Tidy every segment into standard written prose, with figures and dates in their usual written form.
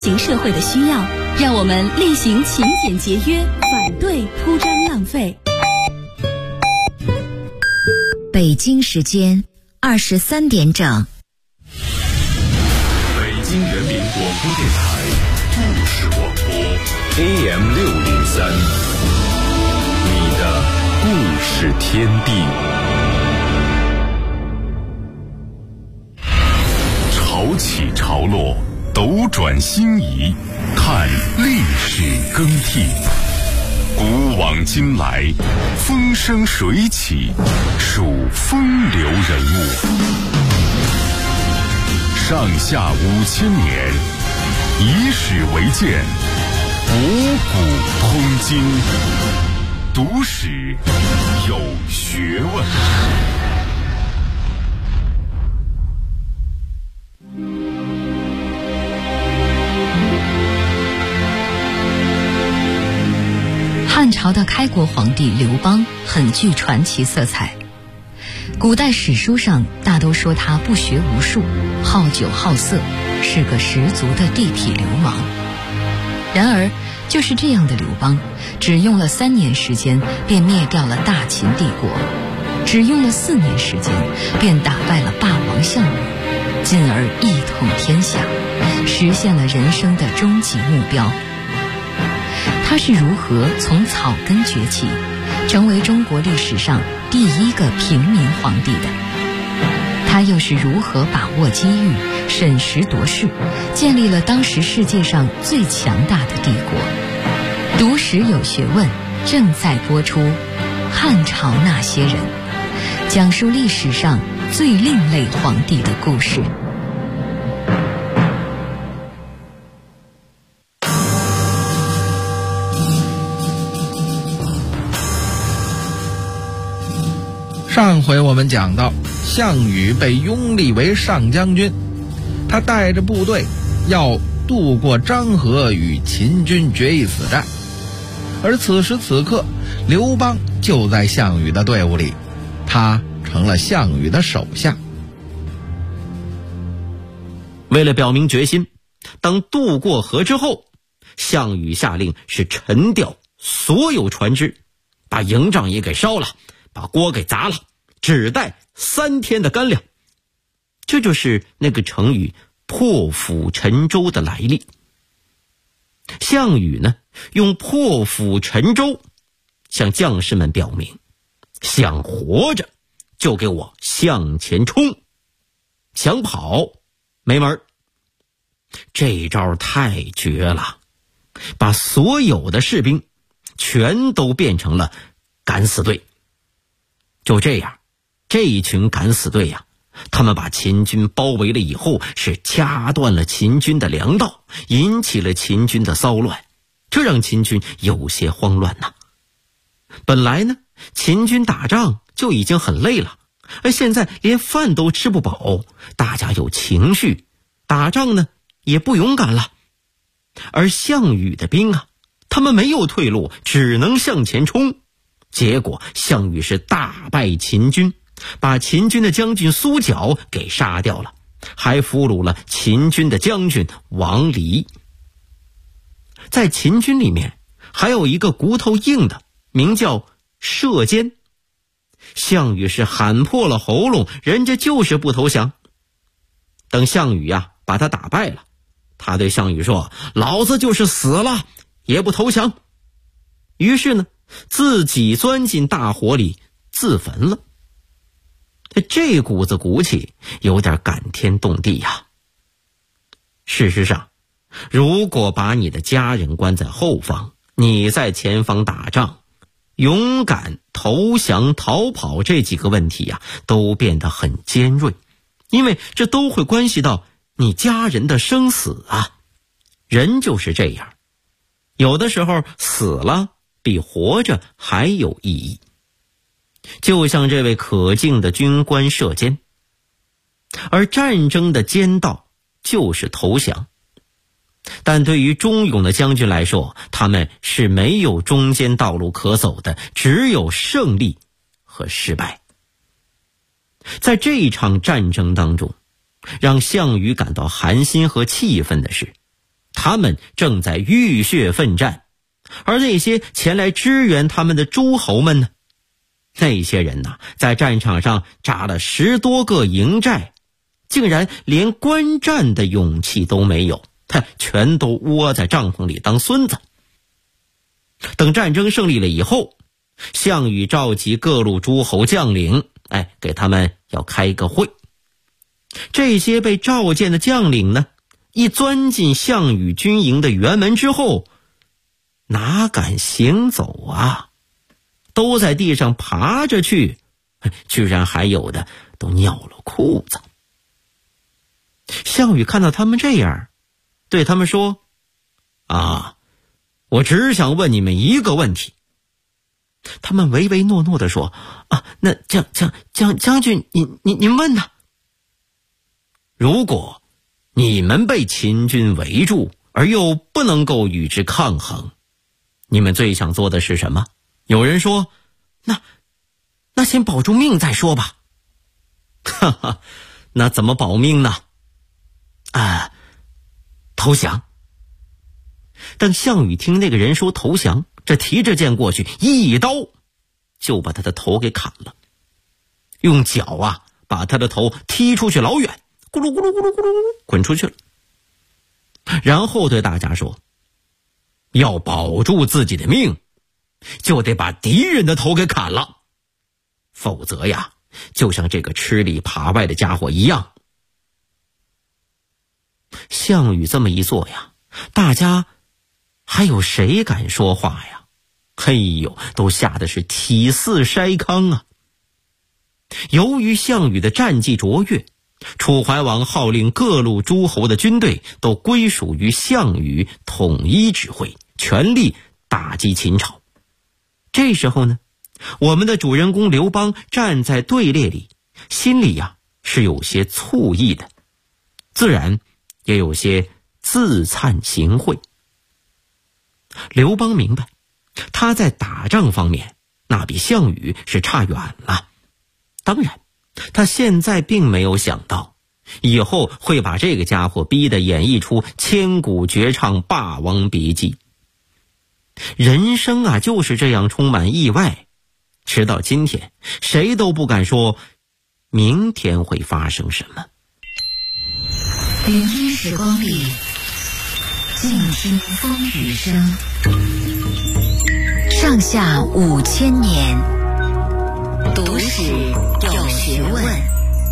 行社会的需要，让我们厉行勤俭节约，反对铺张浪费。 北京时间23点整。 北京人民广播电台故事广播 AM603，你的故事天地。潮起潮落，斗转星移，看历史更替。古往今来，风生水起，数风流人物。上下5000年，以史为鉴，五古通今。读史有学问。 汉朝的开国皇帝刘邦很具传奇色彩，古代史书上大都说他不学无术，好酒好色，是个十足的地痞流氓。然而就是这样的刘邦，只用了3年时间便灭掉了大秦帝国，只用了4年时间便打败了霸王项羽，进而一统天下，实现了人生的终极目标。他是如何从草根崛起，成为中国历史上第一个平民皇帝的？他又是如何把握机遇，审时度势，建立了当时世界上最强大的帝国？读史有学问，正在播出《汉朝那些人》，讲述历史上最另类皇帝的故事。 上回我们讲到，项羽被拥立为上将军，他带着部队要渡过漳河与秦军决一死战。而此时此刻，刘邦就在项羽的队伍里，他成了项羽的手下。 为了表明决心，当渡过河之后，项羽下令是沉掉所有船只，把营帐也给烧了，把锅给砸了，只带3天的干粮。这就是那个成语破釜沉舟的来历。项羽呢，用破釜沉舟向将士们表明，想活着就给我向前冲，想跑没门。这招太绝了，把所有的士兵全都变成了敢死队。就这样，这一群敢死队呀，他们把秦军包围了以后，是掐断了秦军的粮道，引起了秦军的骚乱，这让秦军有些慌乱呐。本来呢，秦军打仗就已经很累了，而现在连饭都吃不饱，大家有情绪，打仗呢也不勇敢了。而项羽的兵啊，他们没有退路，只能向前冲。结果项羽是大败秦军，把秦军的将军苏角给杀掉了，还俘虏了秦军的将军王离。在秦军里面还有一个骨头硬的，名叫射监。项羽是喊破了喉咙，人家就是不投降。等项羽呀把他打败了，他对项羽说，老子就是死了也不投降。于是呢，自己钻进大火里自焚了。这股子骨气有点感天动地呀。事实上，如果把你的家人关在后方，你在前方打仗，勇敢、投降、逃跑这几个问题呀，都变得很尖锐，因为这都会关系到你家人的生死啊。人就是这样，有的时候死了比活着还有意义。就像这位可敬的军官射监，而战争的奸道就是投降。但对于忠勇的将军来说，他们是没有中间道路可走的，只有胜利和失败。在这一场战争当中，让项羽感到寒心和气愤的是， 他们正在浴血奋战，而那些前来支援他们的诸侯们呢？那些人呐，在战场上扎了10多个营寨，竟然连观战的勇气都没有，全都窝在帐篷里当孙子。等战争胜利了以后，项羽召集各路诸侯将领，给他们要开个会。这些被召见的将领呢，一钻进项羽军营的辕门之后，哪敢行走啊，都在地上爬着去，居然还有的都尿了裤子。项羽看到他们这样，对他们说：我只想问你们一个问题。他们唯唯诺诺地说：那将军您问呢？如果你们被秦军围住，而又不能够与之抗衡，你们最想做的是什么？有人说：那先保住命再说吧。那怎么保命呢？投降。当项羽听那个人说投降，这提着剑过去，一刀就把他的头给砍了，用脚把他的头踢出去老远，咕噜咕噜咕噜咕噜滚出去了。然后对大家说：要保住自己的命，就得把敌人的头给砍了，否则就像这个吃里扒外的家伙一样。项羽这么一做大家还有谁敢说话呀？都吓得是体似筛糠。由于项羽的战绩卓越，楚怀王号令各路诸侯的军队都归属于项羽统一指挥，全力打击秦朝。这时候呢，我们的主人公刘邦站在队列里，心里是有些醋意的，自然也有些自惭形秽。刘邦明白，他在打仗方面那比项羽是差远了。当然，他现在并没有想到，以后会把这个家伙逼得演绎出千古绝唱霸王别姬。人生就是这样充满意外，直到今天，谁都不敢说明天会发生什么。 聆听时光里，静听风雨声。上下5000年，读史有学问。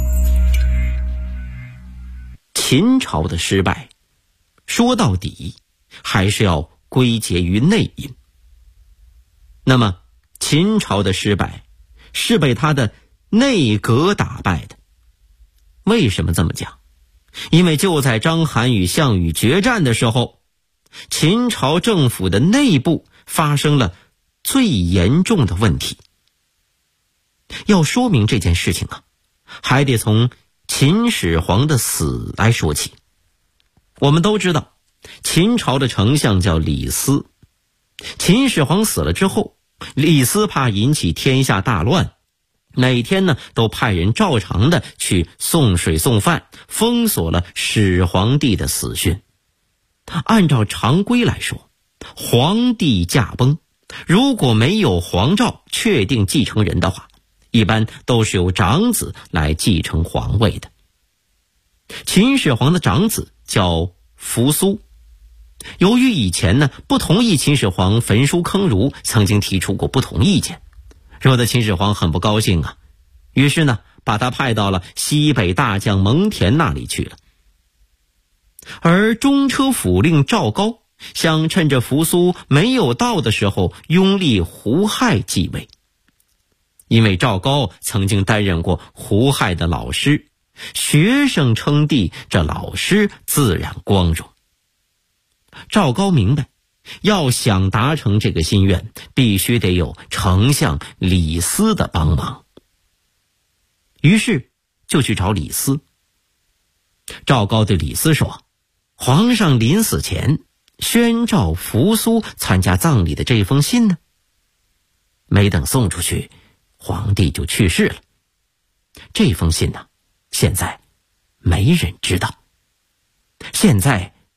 秦朝的失败，说到底还是要归结于内因。那么秦朝的失败是被他的内阁打败的。为什么这么讲？因为就在章邯与项羽决战的时候，秦朝政府的内部发生了最严重的问题。要说明这件事情还得从秦始皇的死来说起。我们都知道，秦朝的丞相叫李斯。秦始皇死了之后，李斯怕引起天下大乱，每天呢都派人照常的去送水送饭，封锁了始皇帝的死讯。按照常规来说，皇帝驾崩，如果没有皇诏确定继承人的话，一般都是由长子来继承皇位的。秦始皇的长子叫扶苏，由于以前呢不同意秦始皇焚书坑儒，曾经提出过不同意见，惹得秦始皇很不高兴于是呢把他派到了西北大将蒙恬那里去了。而中车府令赵高想趁着扶苏没有到的时候拥立胡亥继位。因为赵高曾经担任过胡亥的老师，学生称帝，这老师自然光荣。赵高明白，要想达成这个心愿，必须得有丞相李斯的帮忙。于是就去找李斯。赵高对李斯说，皇上临死前宣召扶苏参加葬礼的这封信呢，没等送出去，皇帝就去世了。这封信呢，现在没人知道。现在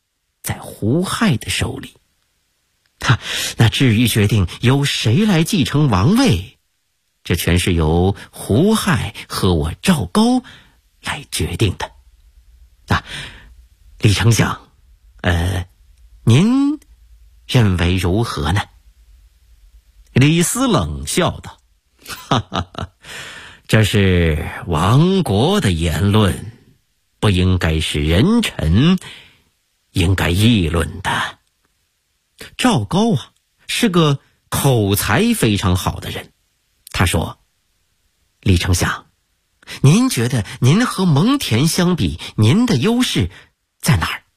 在胡亥的手里。那至于决定由谁来继承王位，这全是由胡亥和我赵高来决定的。李丞相，您认为如何呢？李斯冷笑道：这是亡国的言论，不应该是人臣应该议论的。赵高是个口才非常好的人，他说：李丞相，您觉得您和蒙恬相比，您的优势在哪儿？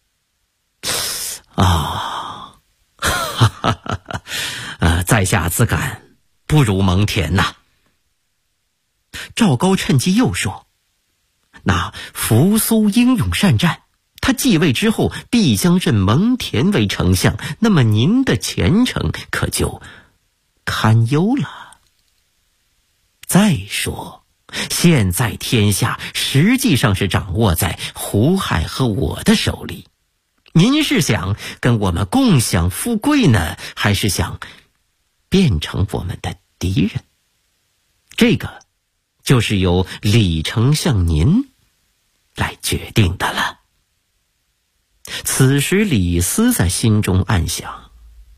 在下自感不如蒙恬呐。赵高趁机又说：那扶苏英勇善战，他继位之后必将任蒙恬为丞相，那么您的前程可就堪忧了。再说现在天下实际上是掌握在胡亥和我的手里，您是想跟我们共享富贵呢，还是想变成我们的敌人？这个就是由李丞相您来决定的了。此时李斯在心中暗想：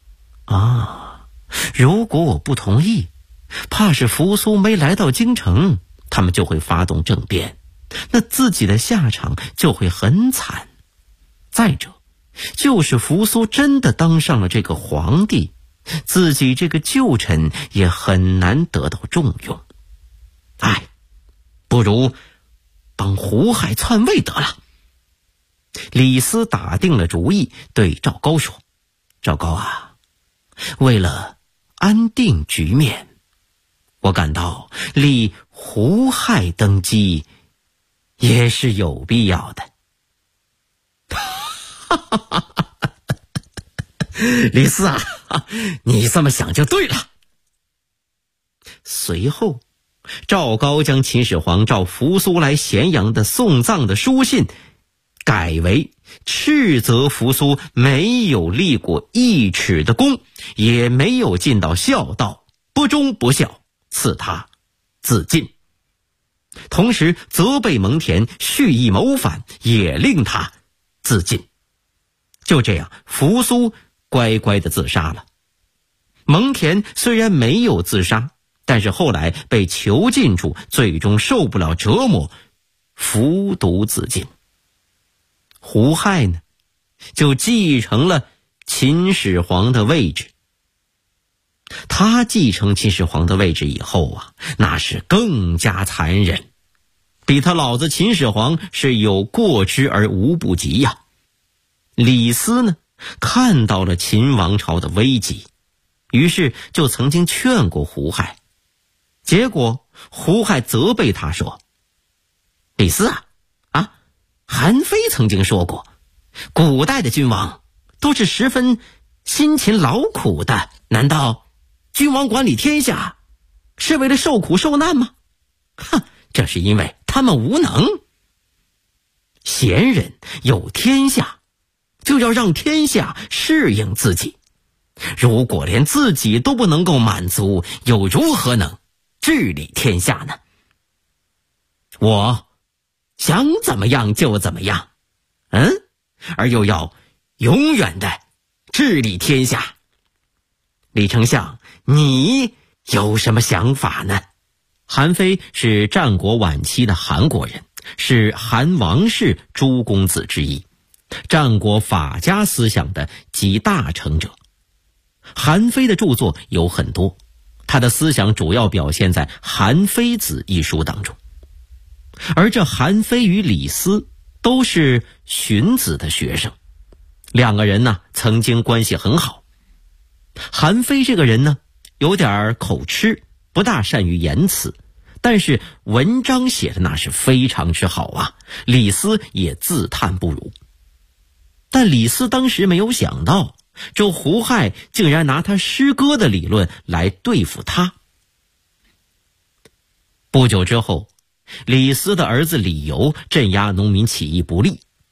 如果我不同意，怕是扶苏没来到京城，他们就会发动政变，那自己的下场就会很惨。再者，就是扶苏真的当上了这个皇帝，自己这个旧臣也很难得到重用。不如帮胡亥篡位得了。李斯打定了主意，对赵高说：赵高为了安定局面，我感到立胡亥登基也是有必要的。李斯你这么想就对了。随后赵高将秦始皇召扶苏来咸阳的送葬的书信改为斥责扶苏没有立过1尺的功，也没有尽到孝道，不忠不孝，赐他自尽。同时责备蒙恬蓄意谋反，也令他自尽。就这样，扶苏乖乖地自杀了。蒙恬虽然没有自杀，但是后来被囚禁住，最终受不了折磨，服毒自尽。胡亥呢，就继承了秦始皇的位置。他继承秦始皇的位置以后那是更加残忍，比他老子秦始皇是有过之而无不及呀。李斯呢，看到了秦王朝的危机，于是就曾经劝过胡亥，结果胡亥责备他说：李斯韩非曾经说过，古代的君王都是十分辛勤劳苦的，难道君王管理天下是为了受苦受难吗？这是因为他们无能。贤人有天下，就要让天下适应自己，如果连自己都不能够满足，又如何能治理天下呢？我想怎么样就怎么样，而又要永远的治理天下。李丞相，你有什么想法呢？韩非是战国晚期的韩国人，是韩王室诸公子之一，战国法家思想的集大成者。韩非的著作有很多，他的思想主要表现在《韩非子》一书当中。而这韩非与李斯都是荀子的学生，两个人呢曾经关系很好。韩非这个人呢有点口吃，不大善于言辞，但是文章写的那是非常之好李斯也自叹不如。但李斯当时没有想到，这胡亥竟然拿他诗歌的理论来对付他。不久之后，李斯的儿子李由镇压农民起义不力，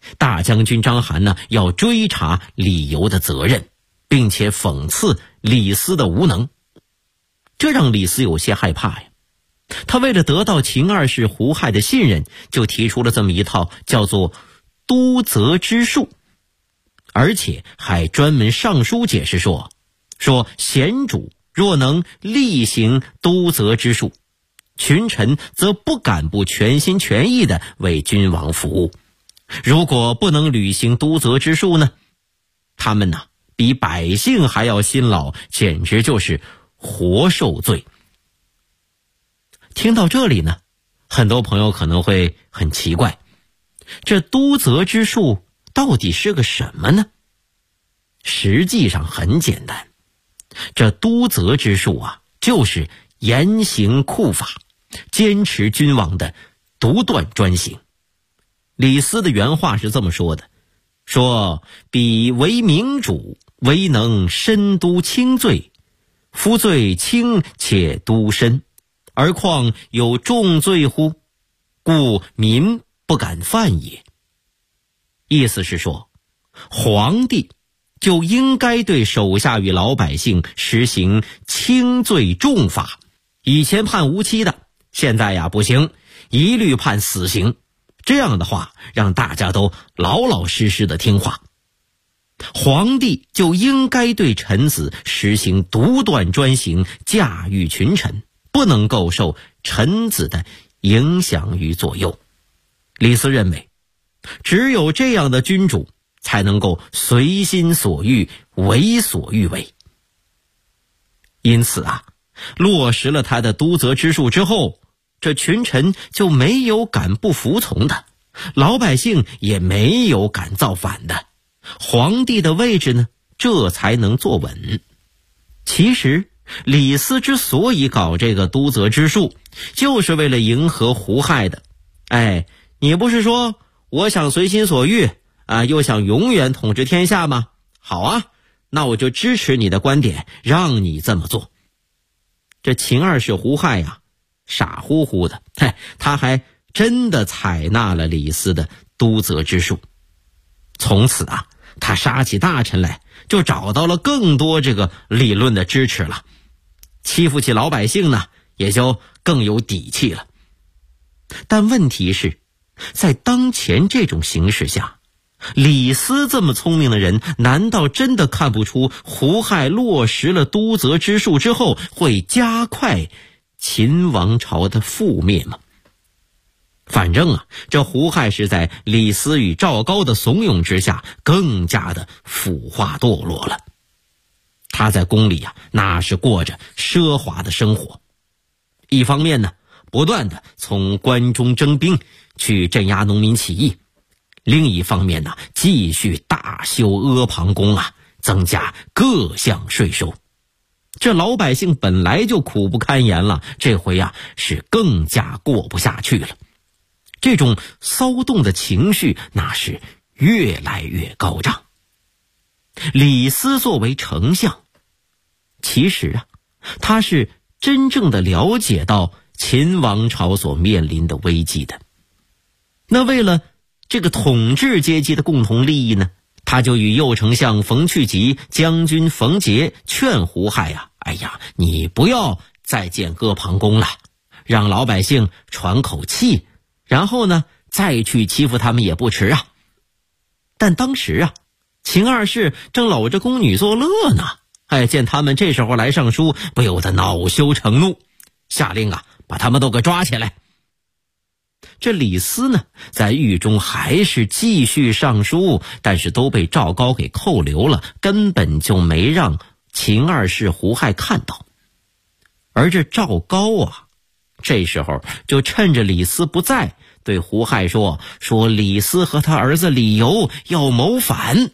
大将军章邯呢要追查李由的责任，并且讽刺李斯的无能，这让李斯有些害怕呀。他为了得到秦二世胡亥的信任，就提出了这么一套叫做督责之术，而且还专门上书解释说贤主若能厉行督责之术，群臣则不敢不全心全意地为君王服务。如果不能履行督责之术呢，他们呢比百姓还要辛劳，简直就是活受罪。听到这里呢，很多朋友可能会很奇怪，这督责之术到底是个什么呢？实际上很简单，这督责之术啊，就是严刑酷法，坚持君王的独断专行。李斯的原话是这么说的，说彼为明主，唯能深督轻罪，夫罪轻且督深，而况有重罪乎？故民不敢犯也。意思是说，皇帝就应该对手下与老百姓实行轻罪重罚，以前判无期的，现在呀不行，一律判死刑。这样的话，让大家都老老实实的听话。皇帝就应该对臣子实行独断专行，驾驭群臣，不能够受臣子的影响与左右。李斯认为，只有这样的君主才能够随心所欲，为所欲为。因此啊，落实了他的督责之术之后，这群臣就没有敢不服从的，老百姓也没有敢造反的，皇帝的位置呢，这才能坐稳。其实李斯之所以搞这个督责之术，就是为了迎合胡亥的。你不是说我想随心所欲啊，又想永远统治天下吗？好啊，那我就支持你的观点，让你这么做。这秦二世胡亥呀，傻乎乎的，他还真的采纳了李斯的督责之术。从此啊，他杀起大臣来就找到了更多这个理论的支持了，欺负起老百姓呢，也就更有底气了。但问题是，在当前这种形势下，李斯这么聪明的人，难道真的看不出胡亥落实了督责之术之后，会加快秦王朝的覆灭吗？反正啊，这胡亥是在李斯与赵高的怂恿之下，更加的腐化堕落了。他在宫里啊，那是过着奢华的生活。一方面呢，不断的从关中征兵去镇压农民起义；另一方面呢，继续大修阿房宫啊，增加各项税收。这老百姓本来就苦不堪言了，这回啊是更加过不下去了。这种骚动的情绪那是越来越高涨。李斯作为丞相，其实啊，他是真正的了解到秦王朝所面临的危机的。那为了这个统治阶级的共同利益呢，他就与右丞相冯去疾、将军冯杰劝胡亥啊，你不要再建阿房宫了，让老百姓喘口气，然后呢再去欺负他们也不迟啊。但当时啊，秦二世正搂着宫女作乐呢，见他们这时候来上书，不由得恼羞成怒，下令啊把他们都给抓起来。这李斯呢，在狱中还是继续上书，但是都被赵高给扣留了，根本就没让秦二世胡亥看到。而这赵高啊，这时候就趁着李斯不在，对胡亥说李斯和他儿子李由要谋反。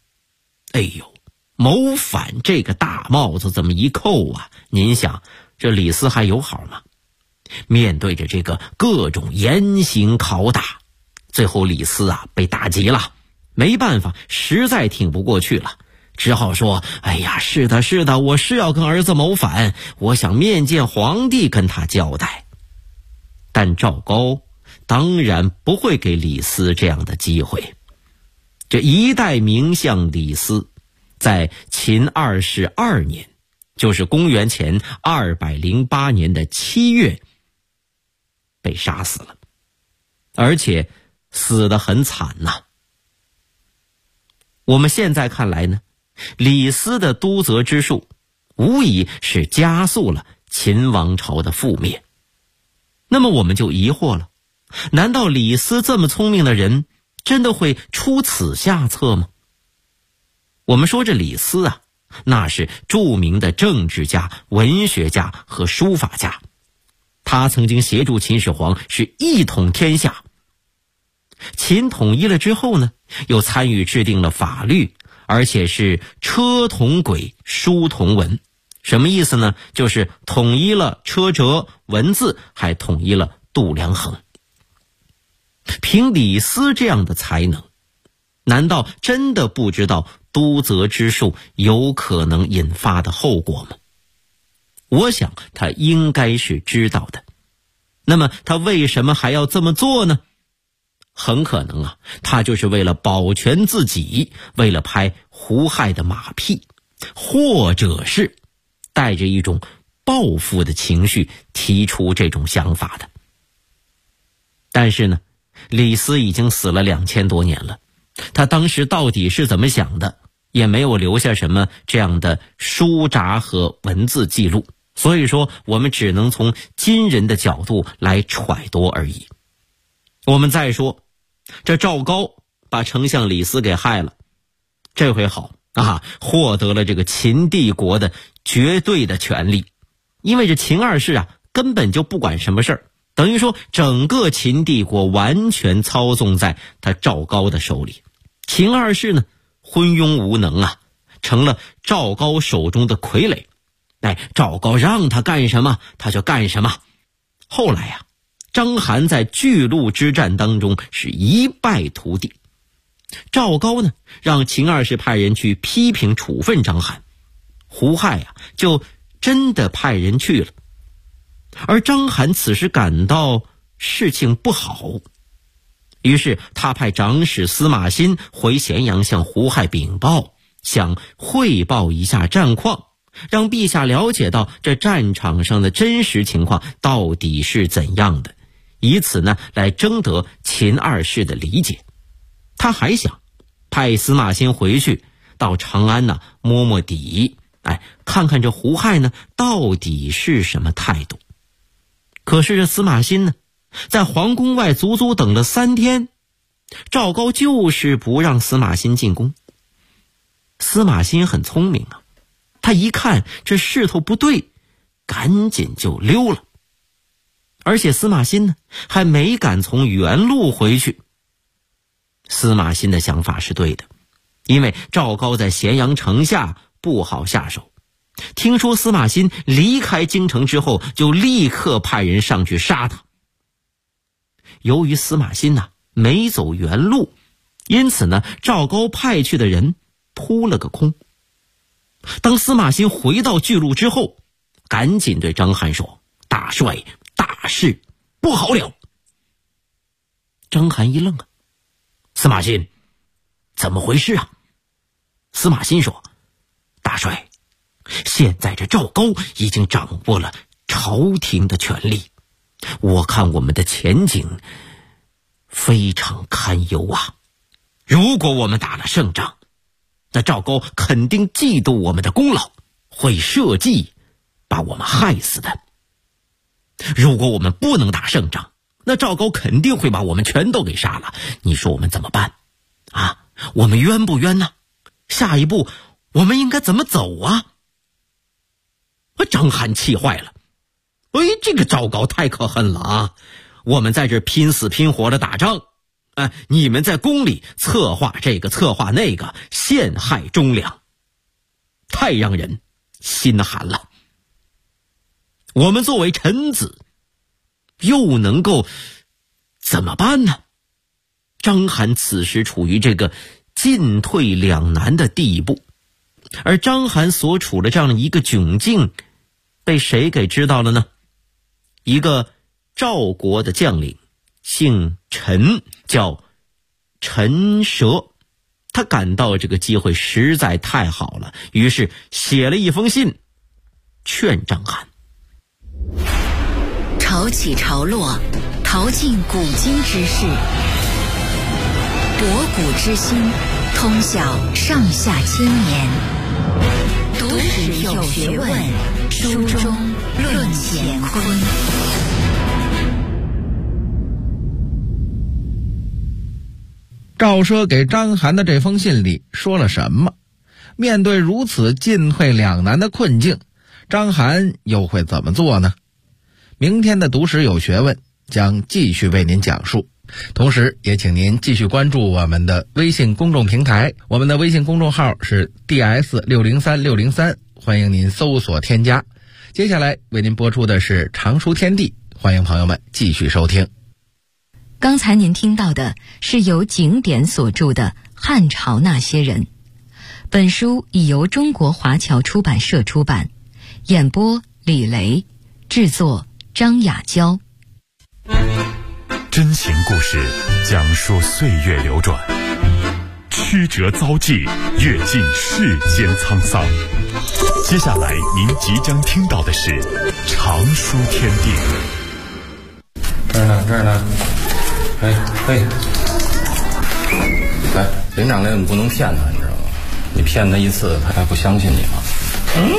谋反这个大帽子这么一扣啊，您想这李斯还友好吗？面对着这个各种严刑拷打，最后李斯啊被打急了，没办法，实在挺不过去了，只好说是的，我是要跟儿子谋反，我想面见皇帝跟他交代。但赵高当然不会给李斯这样的机会， 这一代名相李斯，在秦二世2年，就是公元前208年的7月，被杀死了，而且死得很惨呐。我们现在看来呢，李斯的督责之术，无疑是加速了秦王朝的覆灭。那么我们就疑惑了，难道李斯这么聪明的人，真的会出此下策吗？我们说这李斯啊，那是著名的政治家、文学家和书法家，他曾经协助秦始皇是一统天下。秦统一了之后呢，又参与制定了法律，而且是车同轨，书同文。什么意思呢？就是统一了车辙、文字，还统一了度量衡。凭李斯这样的才能，难道真的不知道督责之术有可能引发的后果吗？我想他应该是知道的。那么他为什么还要这么做呢？很可能啊，他就是为了保全自己，为了拍胡亥的马屁，或者是带着一种报复的情绪提出这种想法的。但是呢，李斯已经死了2000多年了，他当时到底是怎么想的，也没有留下什么这样的书札和文字记录，所以说我们只能从今人的角度来揣度而已。我们再说，这赵高把丞相李斯给害了，这回好啊，获得了这个秦帝国的绝对的权力。因为这秦二世啊，根本就不管什么事儿，等于说整个秦帝国完全操纵在他赵高的手里。秦二世呢，昏庸无能啊，成了赵高手中的傀儡。赵高让他干什么他就干什么。后来啊，章邯在巨鹿之战当中是一败涂地。赵高呢，让秦二世派人去批评处分章邯，胡亥啊就真的派人去了。而章邯此时感到事情不好，于是他派长史司马欣回咸阳向胡亥禀报，想汇报一下战况，让陛下了解到这战场上的真实情况到底是怎样的，以此呢来征得秦二世的理解。他还想派司马欣回去到长安呢摸摸底，看看这胡亥呢到底是什么态度。可是这司马欣呢，在皇宫外足足等了3天，赵高就是不让司马欣进宫。司马欣很聪明啊，他一看这势头不对，赶紧就溜了。而且司马欣呢，还没敢从原路回去。司马欣的想法是对的，因为赵高在咸阳城下不好下手。听说司马欣离开京城之后，就立刻派人上去杀他。由于司马欣呢没走原路，因此呢赵高派去的人扑了个空。当司马欣回到巨鹿之后，赶紧对章邯说：“大帅，大事不好了。”章邯一愣啊，司马欣，怎么回事啊？司马欣说：“大帅，现在这赵高已经掌握了朝廷的权力，我看我们的前景非常堪忧啊。如果我们打了胜仗，那赵高肯定嫉妒我们的功劳，会设计把我们害死的。如果我们不能打胜仗，那赵高肯定会把我们全都给杀了。你说我们怎么办啊？我们冤不冤呢？下一步我们应该怎么走啊？”章邯气坏了，这个赵高太可恨了啊！我们在这拼死拼活的打仗，你们在宫里策划这个策划那个，陷害忠良，太让人心寒了。我们作为臣子，又能够怎么办呢？章邯此时处于这个进退两难的地步，而章邯所处的这样的一个窘境，被谁给知道了呢？一个赵国的将领，姓陈，叫陈蛇。 他感到这个机会实在太好了，于是写了一封信劝张邯。 潮起潮落，淘尽古今之事，博古之心，通晓上下千年。读史有学问，书中论乾坤。 赵奢给张邯的这封信里说了什么？面对如此进退两难的困境，张邯又会怎么做呢？明天的读史有学问将继续为您讲述，同时也请您继续关注我们的微信公众平台，我们的微信公众号是 DS603603，欢迎您搜索添加。接下来为您播出的是常书天地，欢迎朋友们继续收听。 刚才您听到的是由景典所著的《汉朝那些人》，本书已由中国华侨出版社出版，演播李雷，制作张雅娇。 真情故事讲述岁月流转，曲折遭际，阅尽世间沧桑。接下来您即将听到的是常书天地。 这儿呢。哎，来，连长来，你不能骗他，你知道吗？你骗他一次，他还不相信你吗？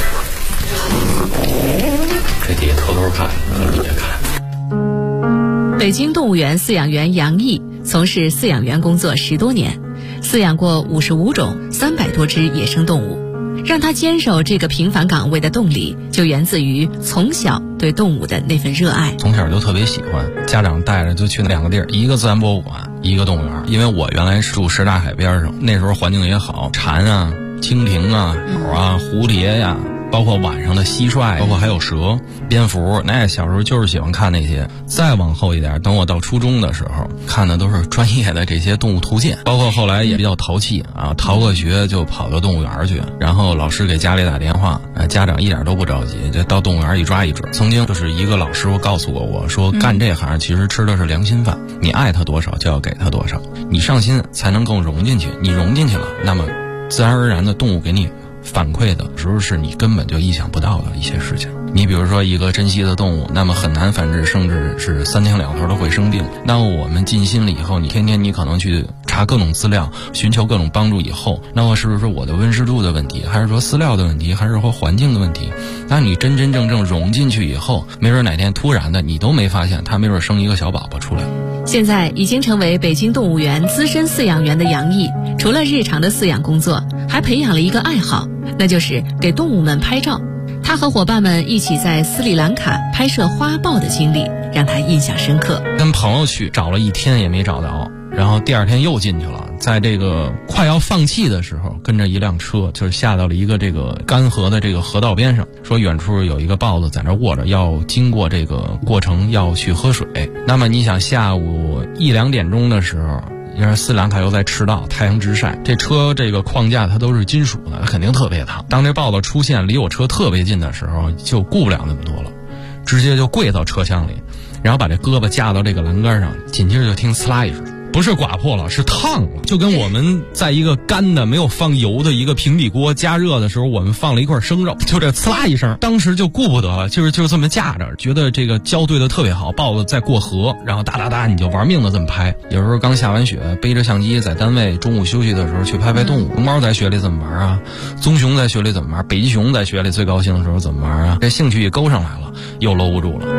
这底下偷偷看，你别看。 北京动物园饲养员杨毅从事饲养员工作10多年，饲养过55种300多只野生动物。让他坚守这个平凡岗位的动力，就源自于从小对动物的那份热爱。 从小就特别喜欢，家长带着就去2个地儿，一个自然博物馆，一个动物园。因为我原来住什刹海边上，那时候环境也好，蝉啊、蜻蜓啊、鸟啊、蝴蝶呀，包括晚上的蟋蟀，包括还有蛇、蝙蝠，那小时候就是喜欢看那些。再往后一点，等我到初中的时候，看的都是专业的这些动物图鉴，包括后来也比较淘气啊，逃个学就跑到动物园去，然后老师给家里打电话，家长一点都不着急，就到动物园一抓一准。曾经就是一个老师傅告诉我说干这行其实吃的是良心饭，你爱他多少就要给他多少，你上心才能更融进去，你融进去了，那么自然而然的动物给你反馈的时候是你根本就意想不到的一些事情。你比如说一个珍稀的动物，那么很难繁殖，甚至是3天2头都会生病。那么我们尽心了以后，你天天你可能去查各种资料，寻求各种帮助以后，那么是不是我的温湿度的问题，还是说饲料的问题，还是说环境的问题？那你真真正正融进去以后，没准哪天突然的你都没发现，它没准生一个小宝宝出来。 现在已经成为北京动物园资深饲养员的杨毅，除了日常的饲养工作，还培养了一个爱好，那就是给动物们拍照。他和伙伴们一起在斯里兰卡拍摄花豹的经历让他印象深刻。 跟朋友去找了1天也没找着，然后第2天又进去了，在这个快要放弃的时候，跟着一辆车就是下到了一个这个干涸的这个河道边上，说远处有一个豹子在那卧着，要经过这个过程要去喝水。那么你想下午1、2点钟的时候，因为斯里兰卡又在赤道，太阳直晒，这车这个框架它都是金属的，它肯定特别烫。当这豹子出现离我车特别近的时候，就顾不了那么多了，直接就跪到车厢里，然后把这胳膊架到这个栏杆上，紧接着就听呲啦一声，不是刮破了，是烫了，就跟我们在一个干的没有放油的一个平底锅加热的时候，我们放了一块生肉，就这呲啦一声，当时就顾不得了，就这么架着，觉得这个交对的特别好，豹子在过河，然后哒哒哒你就玩命的这么拍。有时候刚下完雪，背着相机在单位中午休息的时候去拍拍动物，龙猫在雪里怎么玩啊，棕熊在雪里怎么玩，北极熊在雪里最高兴的时候怎么玩啊，这兴趣一勾上来了，又搂不住了。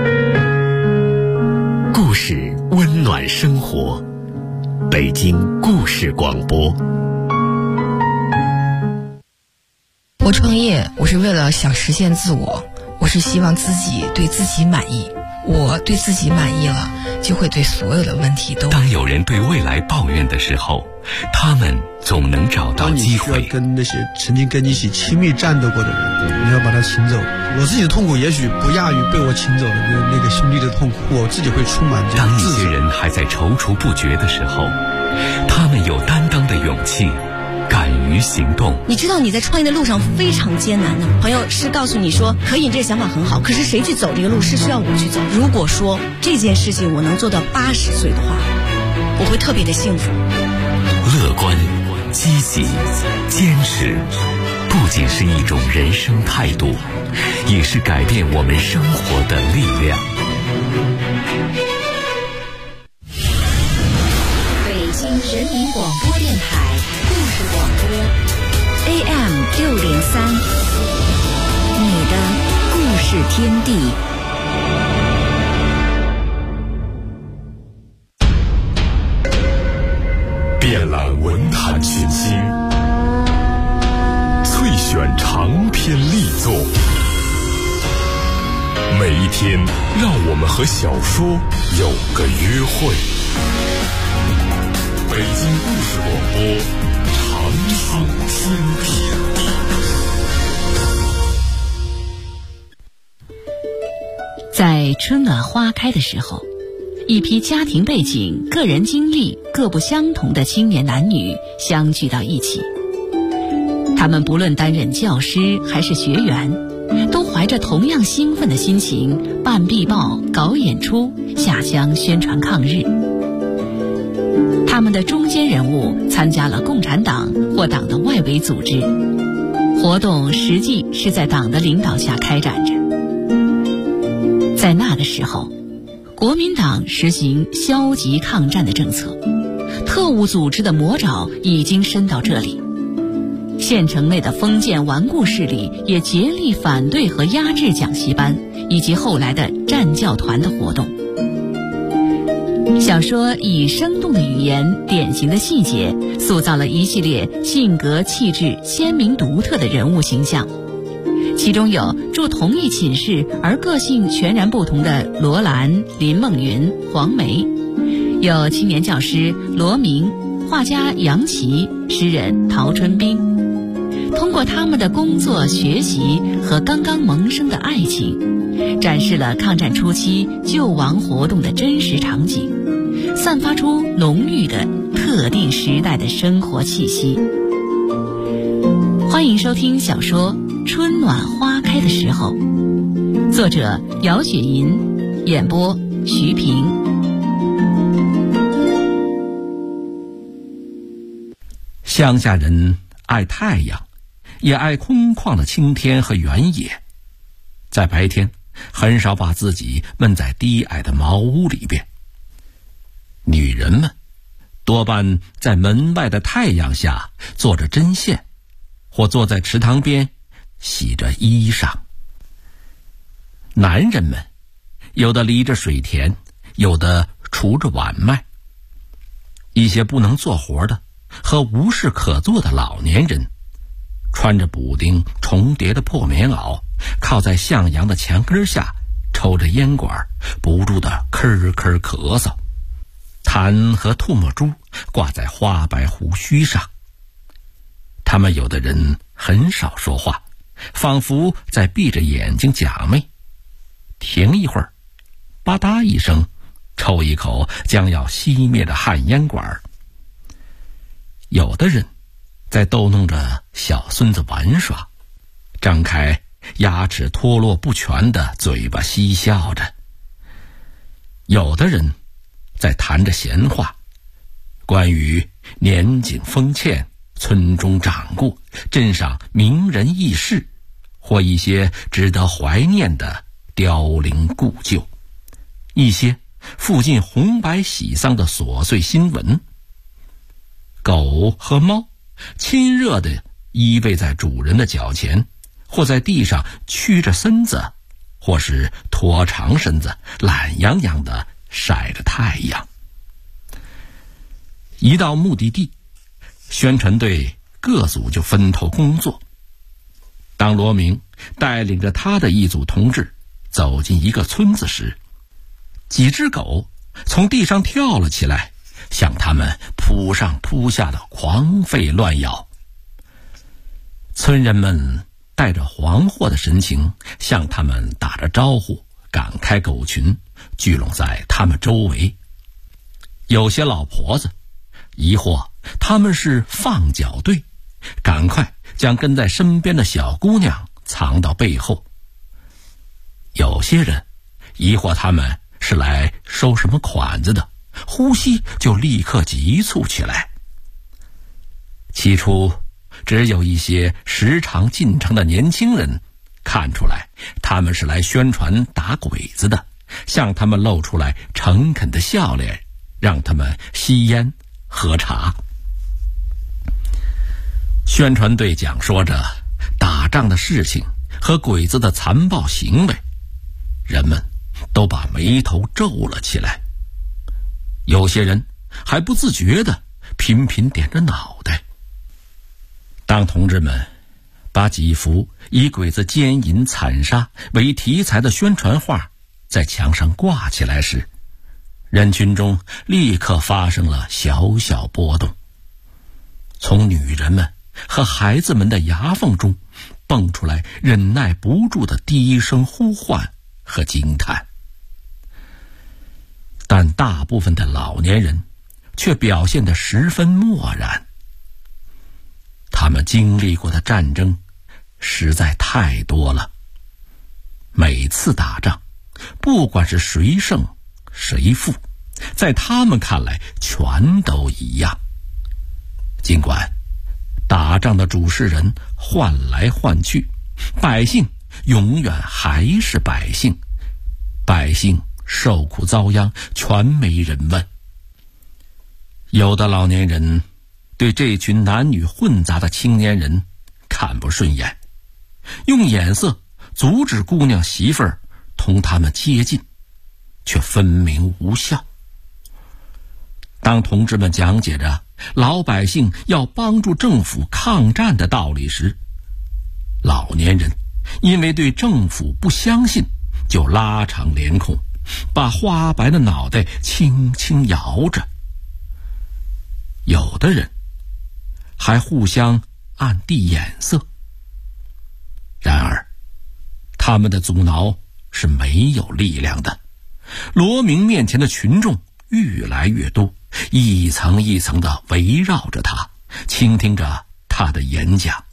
故事温暖生活，北京故事广播。 我创业，我是为了想实现自我，我是希望自己对自己满意。我对自己满意了，就会对所有的问题都。 当有人对未来抱怨的时候，他们总能找到机会。 当你需要跟那些曾经跟你一起亲密战斗过的人，你要把他请走。我自己的痛苦也许不亚于被我请走的那个兄弟的痛苦，我自己会充满这当一自责。 些人还在踌躇不决的时候，他们有担当的勇气，敢于行动。 你知道你在创业的路上非常艰难的，朋友是告诉你说可以，你这个想法很好，可是谁去走这个路是需要我去走。如果说这件事情我能做到80岁的话，我会特别的幸福。 乐观、 积极、坚持，不仅是一种人生态度，也是改变我们生活的力量。 北京人民广播电台故事广播 AM603，你的故事天地。 遍览文坛群星，萃选长篇力作。每一天，让我们和小说有个约会。北京故事广播，长长天地。 在春暖花开的时候，一批家庭背景、个人经历各不相同的青年男女相聚到一起。他们不论担任教师还是学员，都怀着同样兴奋的心情办壁报、搞演出、下乡宣传抗日。他们的中坚人物参加了共产党或党的外围组织，活动实际是在党的领导下开展着。在那个时候，国民党实行消极抗战的政策，特务组织的魔爪已经伸到这里。县城内的封建顽固势力也竭力反对和压制讲习班以及后来的战教团的活动。小说以生动的语言、典型的细节，塑造了一系列性格气质鲜明独特的人物形象。其中有住同一寝室而个性全然不同的罗兰、林梦云、黄梅，有青年教师罗明、画家杨琦、诗人陶春冰。通过他们的工作、学习和刚刚萌生的爱情，展示了抗战初期救亡活动的真实场景，散发出浓郁的特定时代的生活气息。欢迎收听小说《春暖花开的时候》，作者姚雪银，演播徐平。 乡下人爱太阳，也爱空旷的青天和原野，在白天很少把自己闷在低矮的茅屋里边。女人们多半在门外的太阳下做着针线，或坐在池塘边洗着衣裳。男人们有的犁着水田，有的锄着碗麦。一些不能做活的和无事可做的老年人，穿着补丁重叠的破棉袄，靠在向阳的墙根下，抽着烟管，不住地咳咳咳嗽。痰和唾沫珠挂在花白胡须上。他们有的人很少说话，仿佛在闭着眼睛假寐。停一会儿，吧嗒一声，抽一口将要熄灭的旱烟管。有的人在逗弄着小孙子玩耍，张开牙齿脱落不全的嘴巴嬉笑着。有的人在谈着闲话，关于年景丰欠、村中掌故、镇上名人轶事，或一些值得怀念的凋零故旧，一些附近红白喜丧的琐碎新闻。狗和猫亲热地依偎在主人的脚前，或在地上屈着身子，或是拖长身子，懒洋洋地晒着太阳。一到目的地，宣传队各组就分头工作。当罗明带领着他的一组同志走进一个村子时，几只狗从地上跳了起来，向他们扑上扑下的狂吠乱咬。村人们带着惶惑的神情向他们打着招呼，赶开狗群，聚拢在他们周围。有些老婆子疑惑他们是放脚队，赶快将跟在身边的小姑娘藏到背后。有些人疑惑他们是来收什么款子的，呼吸就立刻急促起来。 起初只有一些时常进城的年轻人看出来他们是来宣传打鬼子的，向他们露出来诚恳的笑脸，让他们吸烟喝茶。宣传队讲说着打仗的事情和鬼子的残暴行为，人们都把眉头皱了起来，有些人还不自觉地频频点着脑袋。当同志们把几幅以鬼子奸淫惨杀为题材的宣传画在墙上挂起来时，人群中立刻发生了小小波动，从女人们和孩子们的牙缝中蹦出来忍耐不住的低声呼唤和惊叹。但大部分的老年人却表现得十分漠然，他们经历过的战争实在太多了，每次打仗不管是谁胜谁负，在他们看来全都一样。尽管打仗的主事人换来换去，百姓永远还是百姓，百姓受苦遭殃全没人问。有的老年人对这群男女混杂的青年人看不顺眼，用眼色阻止姑娘媳妇儿同他们接近，却分明无效。当同志们讲解着老百姓要帮助政府抗战的道理时，老年人因为对政府不相信，就拉长脸孔，把花白的脑袋轻轻摇着。有的人还互相暗地眼色。然而他们的阻挠是没有力量的，罗明面前的群众越来越多，一层一层地围绕着他，倾听着他的演讲。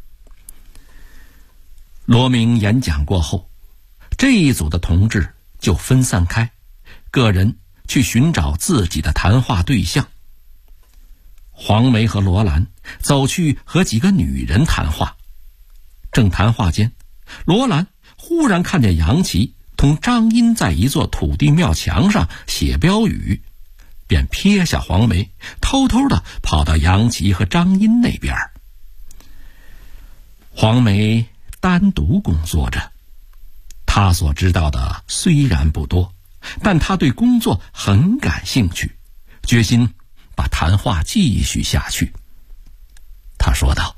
罗明演讲过后，这一组的同志就分散开，个人去寻找自己的谈话对象。黄梅和罗兰走去和几个女人谈话，正谈话间，罗兰忽然看见杨琦同张英在一座土地庙墙上写标语，便撇下黄梅，偷偷地跑到杨琦和张英那边。黄梅单独工作着，她所知道的虽然不多，但她对工作很感兴趣，决心把谈话继续下去。他说道：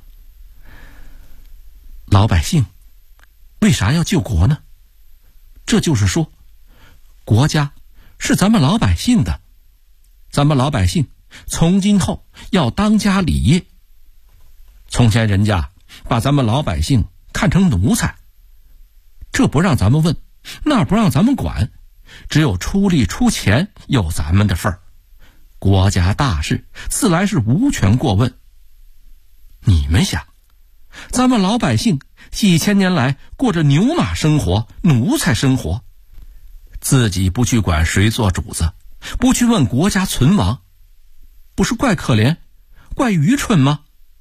老百姓为啥要救国呢？这就是说，国家是咱们老百姓的，咱们老百姓从今后要当家理业。从前人家把咱们老百姓看成奴才，这不让咱们问，那不让咱们管，只有出力出钱有咱们的份儿。国家大事自来是无权过问。你们想，咱们老百姓几千年来过着牛马生活、奴才生活，自己不去管谁做主子，不去问国家存亡，不是怪可怜、怪愚蠢吗？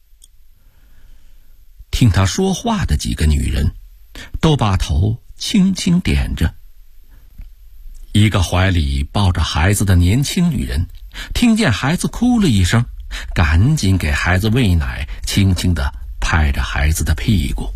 听他说话的几个女人都把头轻轻点着。一个怀里抱着孩子的年轻女人听见孩子哭了一声，赶紧给孩子喂奶，轻轻地拍着孩子的屁股。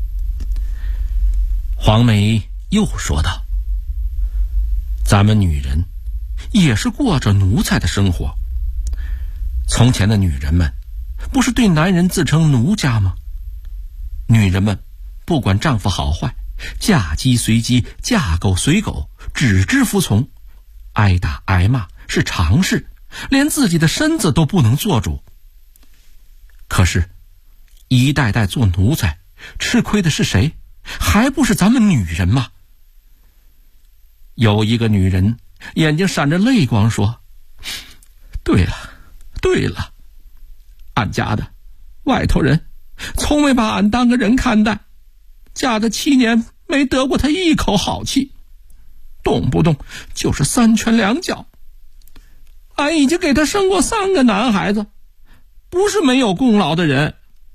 黄梅又说道：咱们女人也是过着奴才的生活，从前的女人们不是对男人自称奴家吗？女人们不管丈夫好坏，嫁鸡随鸡，嫁狗随狗，只知服从，挨打挨骂是常事，连自己的身子都不能做主。可是一代代做奴才，吃亏的是谁？还不是咱们女人吗？有一个女人眼睛闪着泪光说：对了对了，俺家的外头人从没把俺当个人看待，嫁个7年没得过他一口好气，动不动就是3拳2脚。俺已经给他生过3个男孩子， 不是没有功劳的人。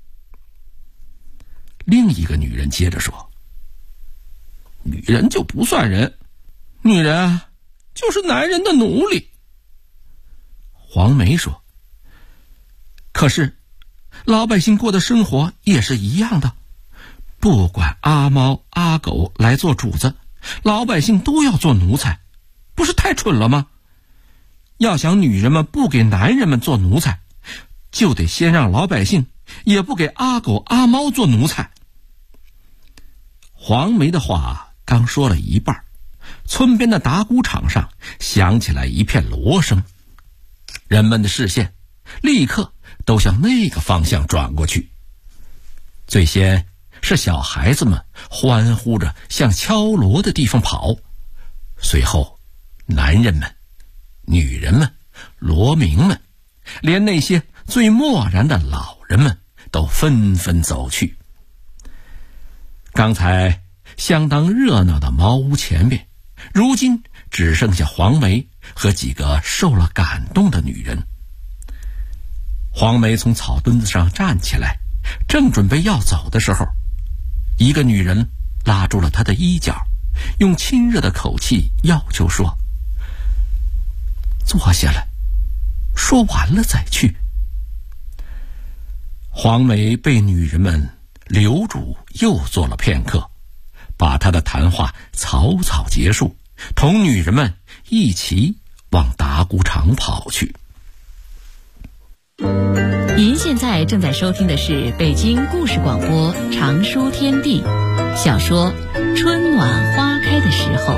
另一个女人接着说，女人就不算人，女人就是男人的奴隶。黄梅说，可是老百姓过的生活也是一样的，不管阿猫阿狗来做主子，老百姓都要做奴才，不是太蠢了吗？要想女人们不给男人们做奴才，就得先让老百姓也不给阿狗阿猫做奴才。黄梅的话刚说了一半，村边的打谷场上响起来一片锣声，人们的视线立刻都向那个方向转过去。最先是小孩子们欢呼着向敲锣的地方跑，随后男人们、女人们、罗民们，连那些最漠然的老人们都纷纷走去。刚才相当热闹的茅屋前面，如今只剩下黄梅和几个受了感动的女人。黄梅从草墩子上站起来，正准备要走的时候，一个女人拉住了她的衣角，用亲热的口气要求说，坐下来，说完了再去。黄梅被女人们留住，又坐了片刻，把她的谈话草草结束，同女人们一起往打谷场跑去。 您现在正在收听的是北京故事广播长书天地小说《春暖花开的时候》。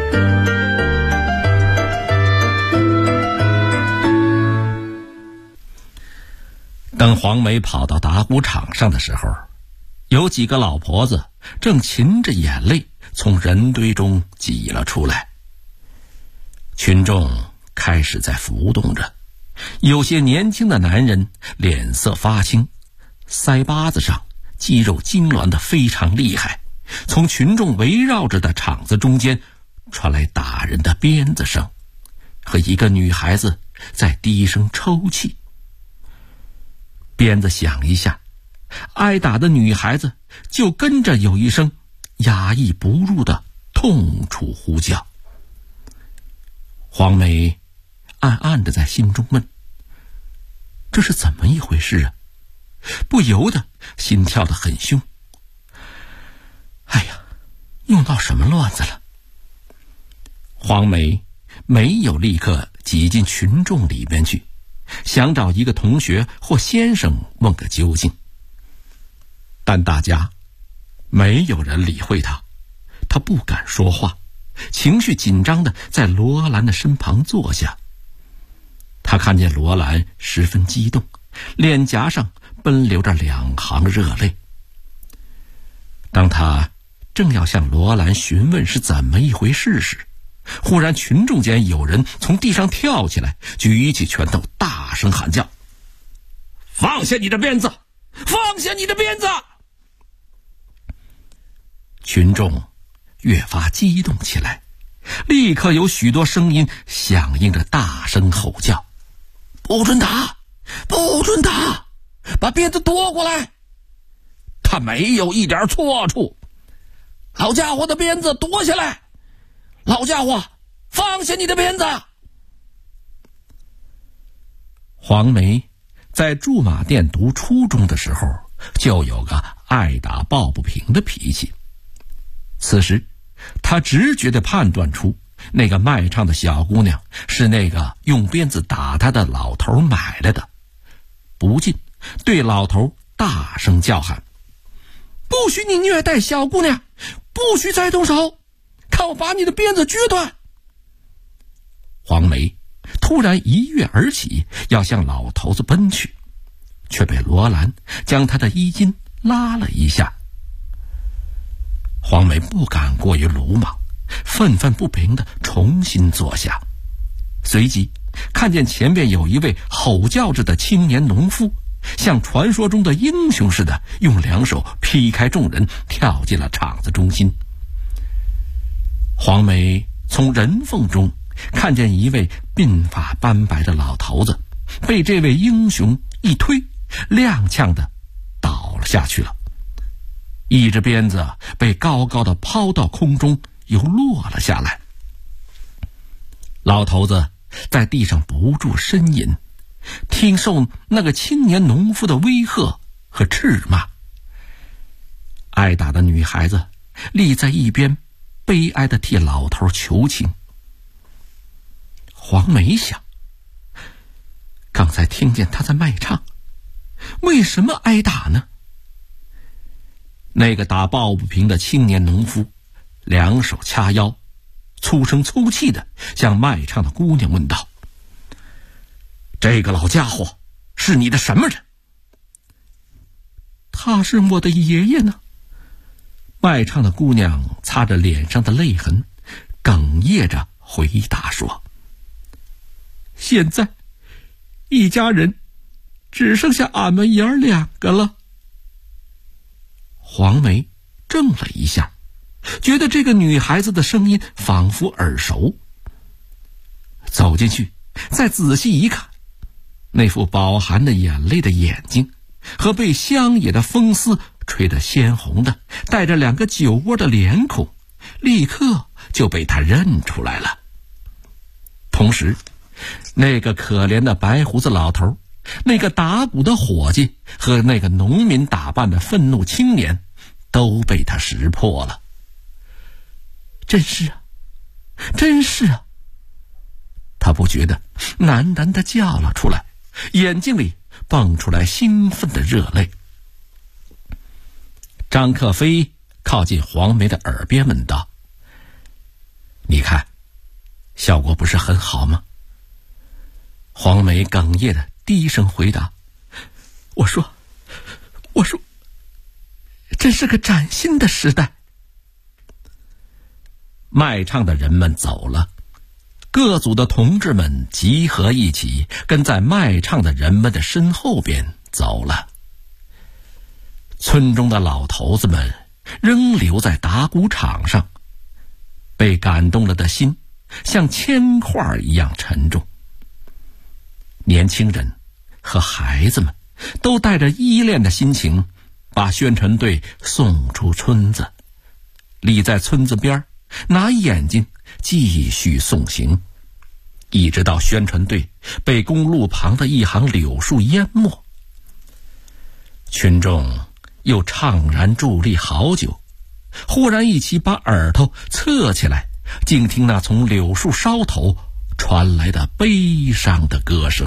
等黄梅跑到打谷场上的时候，有几个老婆子正噙着眼泪从人堆中挤了出来。群众开始在浮动着，有些年轻的男人脸色发青，腮巴子上肌肉痉挛得非常厉害。从群众围绕着的场子中间传来打人的鞭子声，和一个女孩子在低声抽泣。鞭子响一下，挨打的女孩子就跟着有一声压抑不住的痛楚呼叫。黄梅暗暗地在心中问，这是怎么一回事啊？不由得心跳得很凶。哎呀，又闹什么乱子了？黄梅没有立刻挤进群众里面去，想找一个同学或先生问个究竟，但大家没有人理会他，他不敢说话，情绪紧张地在罗兰的身旁坐下。他看见罗兰十分激动，脸颊上奔流着两行热泪。当他正要向罗兰询问是怎么一回事时，忽然群众间有人从地上跳起来，举起拳头大声喊叫，放下你的鞭子，放下你的鞭子！群众越发激动起来，立刻有许多声音响应着大声吼叫，不准打，不准打，把鞭子夺过来，他没有一点错处，老家伙的鞭子夺下来，老家伙放下你的鞭子！黄梅在驻马店读初中的时候就有个爱打抱不平的脾气，此时他直觉地判断出那个卖唱的小姑娘是那个用鞭子打她的老头买来的，不禁对老头大声叫喊，不许你虐待小姑娘，不许再动手，看我把你的鞭子撅断！黄梅突然一跃而起，要向老头子奔去，却被罗兰将他的衣襟拉了一下。黄梅不敢过于鲁莽，愤愤不平地重新坐下，随即看见前边有一位吼叫着的青年农夫，像传说中的英雄似的，用两手劈开众人，跳进了场子中心。黄梅从人缝中看见一位鬓发斑白的老头子被这位英雄一推，踉跄的倒了下去了。一只鞭子被高高的抛到空中，又落了下来。老头子在地上不住呻吟，听受那个青年农夫的威吓和斥骂。挨打的女孩子立在一边，悲哀地替老头求情。黄梅想，刚才听见他在卖唱，为什么挨打呢？那个打抱不平的青年农夫两手掐腰，粗声粗气地向卖唱的姑娘问道：这个老家伙是你的什么人？他是我的爷爷呢。卖唱的姑娘擦着脸上的泪痕，哽咽着回答说：现在一家人只剩下俺们爷儿两个了。黄梅怔了一下，觉得这个女孩子的声音仿佛耳熟。走进去再仔细一看，那副饱含着眼泪的眼睛和被乡野的风丝吹得鲜红的带着两个酒窝的脸孔，立刻就被他认出来了。同时那个可怜的白胡子老头，那个打鼓的伙计和那个农民打扮的愤怒青年都被他识破了。真是啊，真是啊！他不觉得喃喃地叫了出来，眼睛里蹦出来兴奋的热泪。张克飞靠近黄梅的耳边问道：你看效果不是很好吗？黄梅哽咽的低声回答：我说真是个崭新的时代。卖唱的人们走了，各组的同志们集合一起，跟在卖唱的人们的身后边走了。村中的老头子们仍留在打鼓场上，被感动了的心像铅块一样沉重。年轻人和孩子们都带着依恋的心情，把宣传队送出村子，立在村子边，拿眼睛继续送行，一直到宣传队被公路旁的一行柳树淹没。群众又怅然伫立好久，忽然一起把耳朵侧起来，静听那从柳树梢头传来的悲伤的歌声。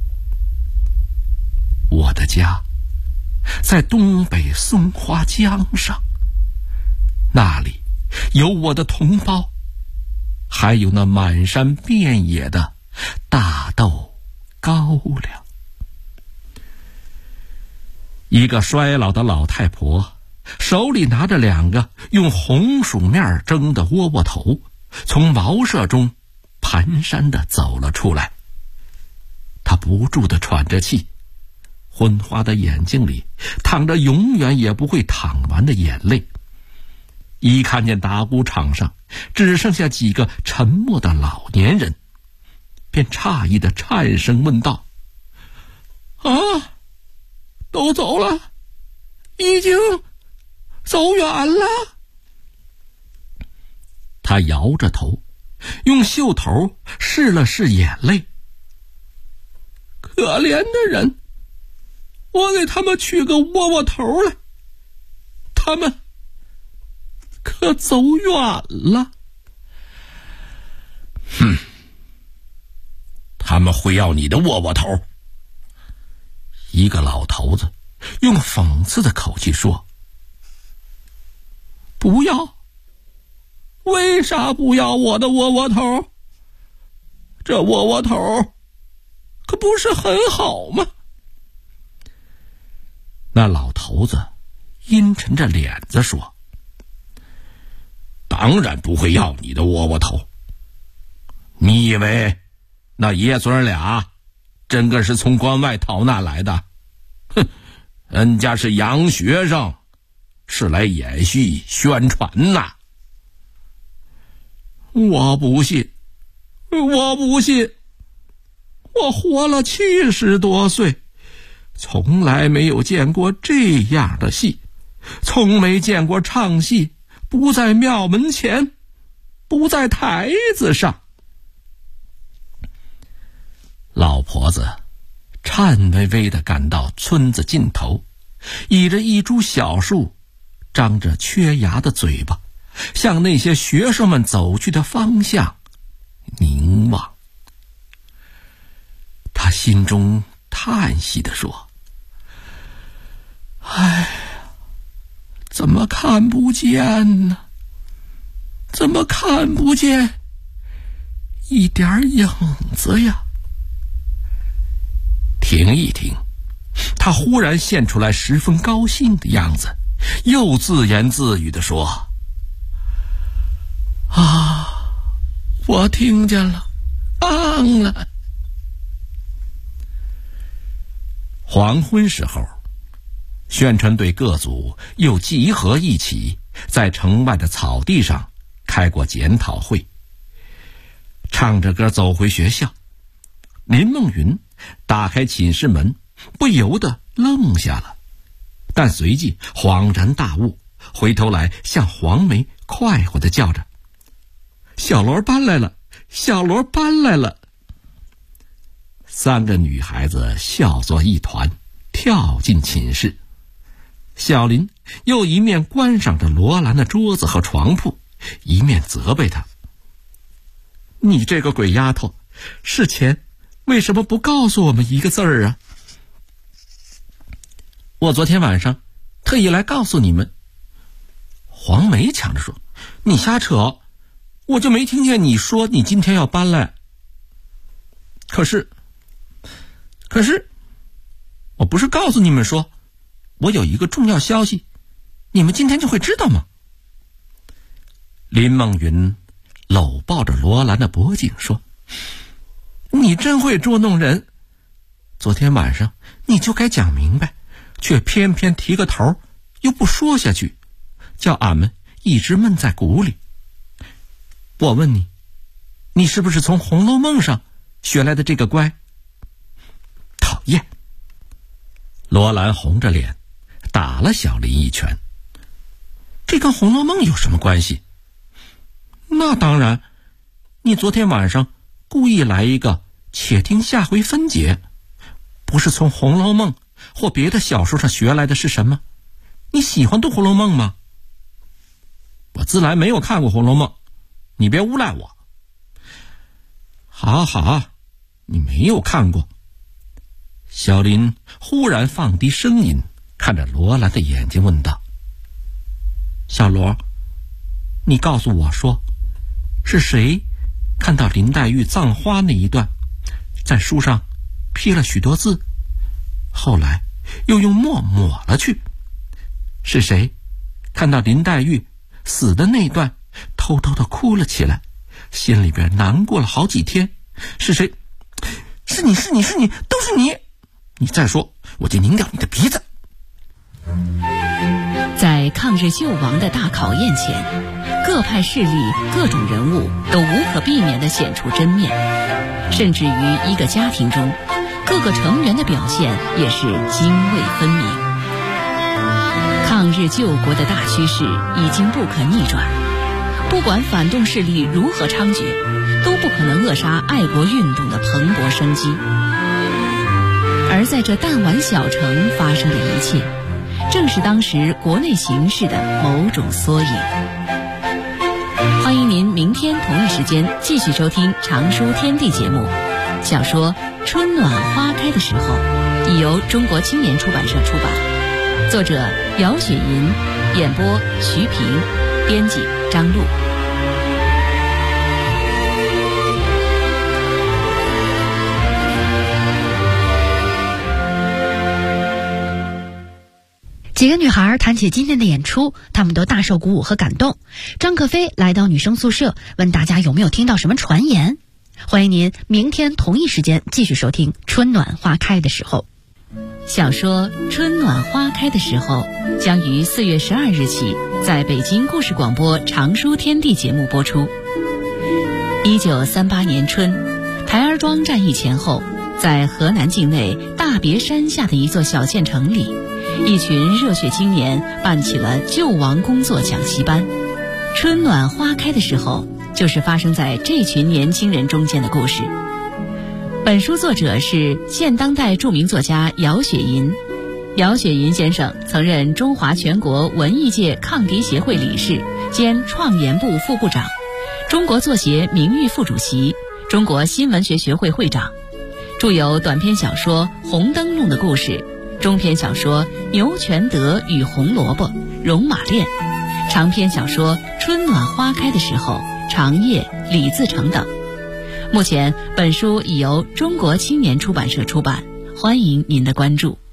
我的家在东北松花江上，那里有我的同胞，还有那满山遍野的大豆高粱。一个衰老的老太婆手里拿着两个用红薯面蒸的窝窝头，从茅舍中蹒跚地走了出来。她不住地喘着气，昏花的眼睛里淌着永远也不会淌完的眼泪。一看见打鼓场上只剩下几个沉默的老年人，便诧异的颤声问道：啊，都走了，已经走远了。他摇着头，用袖头拭了拭眼泪。可怜的人，我给他们取个窝窝头来，他们可走远了。哼，他们会要你的窝窝头。一个老头子用讽刺的口气说：不要，为啥不要我的窝窝头？这窝窝头可不是很好吗？那老头子阴沉着脸子说：当然不会要你的窝窝头。你以为那爷孙俩真个是从关外逃难来的？哼，人家是洋学生，是来演戏宣传呐。我不信，我不信，我活了70多岁， 从来没有见过这样的戏，从没见过唱戏不在庙门前，不在台子上。老婆子颤巍巍地赶到村子尽头，倚着一株小树，张着缺牙的嘴巴，向那些学生们走去的方向凝望。他心中叹息地说：哎，怎么看不见呢？怎么看不见一点影子呀？停一停，他忽然现出来十分高兴的样子，又自言自语地说：啊，我听见了，棒了。黄昏时候，宣传队各组又集合一起，在城外的草地上开过检讨会。唱着歌走回学校，林梦云打开寝室门，不由得愣下了，但随即恍然大悟，回头来向黄梅快活地叫着：小罗搬来了，小罗搬来了。三个女孩子笑作一团，跳进寝室。小林又一面观赏着罗兰的桌子和床铺，一面责备她：你这个鬼丫头，事前为什么不告诉我们一个字儿啊？我昨天晚上特意来告诉你们。黄梅抢着说：你瞎扯，我就没听见你说你今天要搬来。可是我不是告诉你们说我有一个重要消息，你们今天就会知道吗？林梦云搂抱着罗兰的脖颈说：你真会捉弄人，昨天晚上你就该讲明白，却偏偏提个头又不说下去，叫俺们一直闷在鼓里。我问你，你是不是从《红楼梦》上学来的这个乖？讨厌！罗兰红着脸打了小林一拳。这跟《红楼梦》有什么关系？那当然，你昨天晚上故意来一个且听下回分解，不是从《红楼梦》或别的小说上学来的是什么？你喜欢读《红楼梦》吗？我自来没有看过《红楼梦》，你别诬赖我。好，你没有看过。小林忽然放低声音，看着罗兰的眼睛问道：小罗，你告诉我说，是谁看到林黛玉葬花那一段在书上批了许多字，后来又用墨抹了去？是谁看到林黛玉死的那段偷偷的哭了起来，心里边难过了好几天？是谁？是你，都是你！你再说，我就拧掉你的鼻子！ 在抗日救亡的大考验前，各派势力、各种人物都无可避免地显出真面，甚至于一个家庭中，各个成员的表现也是泾渭分明。抗日救国的大趋势已经不可逆转，不管反动势力如何猖獗，都不可能扼杀爱国运动的蓬勃生机。而在这弹丸小城发生的一切，正是当时国内形势的某种缩影。欢迎您明天同一时间继续收听常书天地节目。小说《春暖花开的时候》已由中国青年出版社出版，作者姚雪银，演播徐平，编辑张璐。 几个女孩谈起今天的演出，她们都大受鼓舞和感动。张可飞来到女生宿舍，问大家有没有听到什么传言。欢迎您明天同一时间继续收听《春暖花开的时候》。 小说《春暖花开的时候》将于4月12日起在北京故事广播常书天地节目播出。1938年春，台儿庄战役前后， 在河南境内大别山下的一座小县城里，一群热血青年办起了救亡工作讲习班。春暖花开的时候，就是发生在这群年轻人中间的故事。本书作者是现当代著名作家姚雪银。姚雪银先生曾任中华全国文艺界抗敌协会理事兼创研部副部长，中国作协名誉副主席，中国新闻学学会会长，著有短篇小说《红灯笼的故事》，中篇小说《牛全德与红萝卜》《戎马恋》，长篇小说《春暖花开的时候》《长夜》《李自成》等。目前本书已由中国青年出版社出版，欢迎您的关注。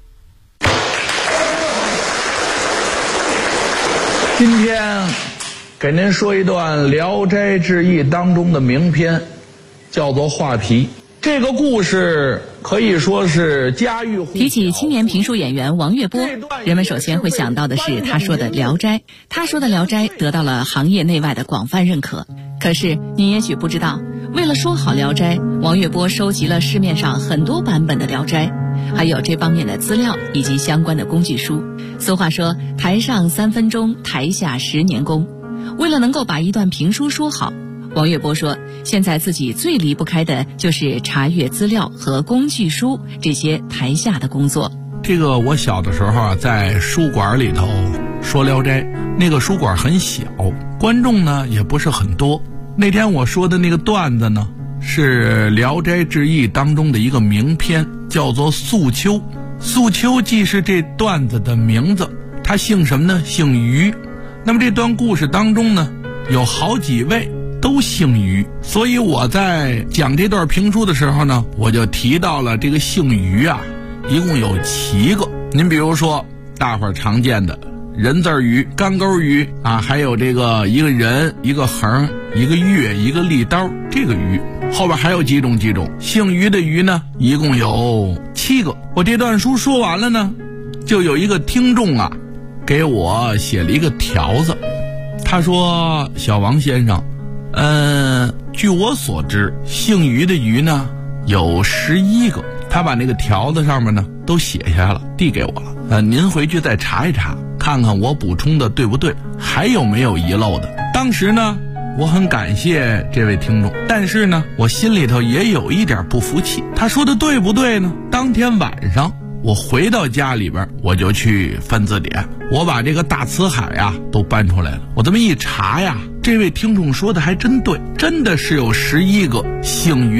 今天给您说一段《聊斋志异》当中的名篇，叫做《画皮》。这个故事可以说是家喻户晓。 提起青年评书演员王月波，人们首先会想到的是他说的《聊斋》。他说的《聊斋》得到了行业内外的广泛认可。可是你也许不知道，为了说好《聊斋》，王月波收集了市面上很多版本的《聊斋》，还有这方面的资料以及相关的工具书。俗话说，台上3分钟，台下10年功。为了能够把一段评书说好，王月波说，现在自己最离不开的就是查阅资料和工具书这些台下的工作。 这个我小的时候啊，在书馆里头说《聊斋》，那个书馆很小，观众呢也不是很多。那天我说的那个段子呢，是《聊斋志异》当中的一个名篇，叫做《素秋》。素秋既是这段子的名字，他姓什么呢？姓于。那么这段故事当中呢，有好几位都姓于，所以我在讲这段评书的时候呢，我就提到了这个姓于啊，一共有7个。您比如说大伙儿常见的人字鱼、干钩鱼啊，还有这个一个人、一个横、一个月、一个利刀，这个鱼后边还有几种。姓于的鱼呢，一共有7个。我这段书说完了呢，就有一个听众啊给我写了一个条子，他说：小王先生，据我所知，姓于的于呢有11个。他把那个条子上面呢都写下来了，递给我了。您回去再查一查，看看我补充的对不对，还有没有遗漏的。当时呢，我很感谢这位听众，但是呢，我心里头也有一点不服气。他说的对不对呢？当天晚上我回到家里边，我就去翻字典，我把这个大辞海呀都搬出来了。我这么一查呀，这位听众说的还真对，真的是有11个姓于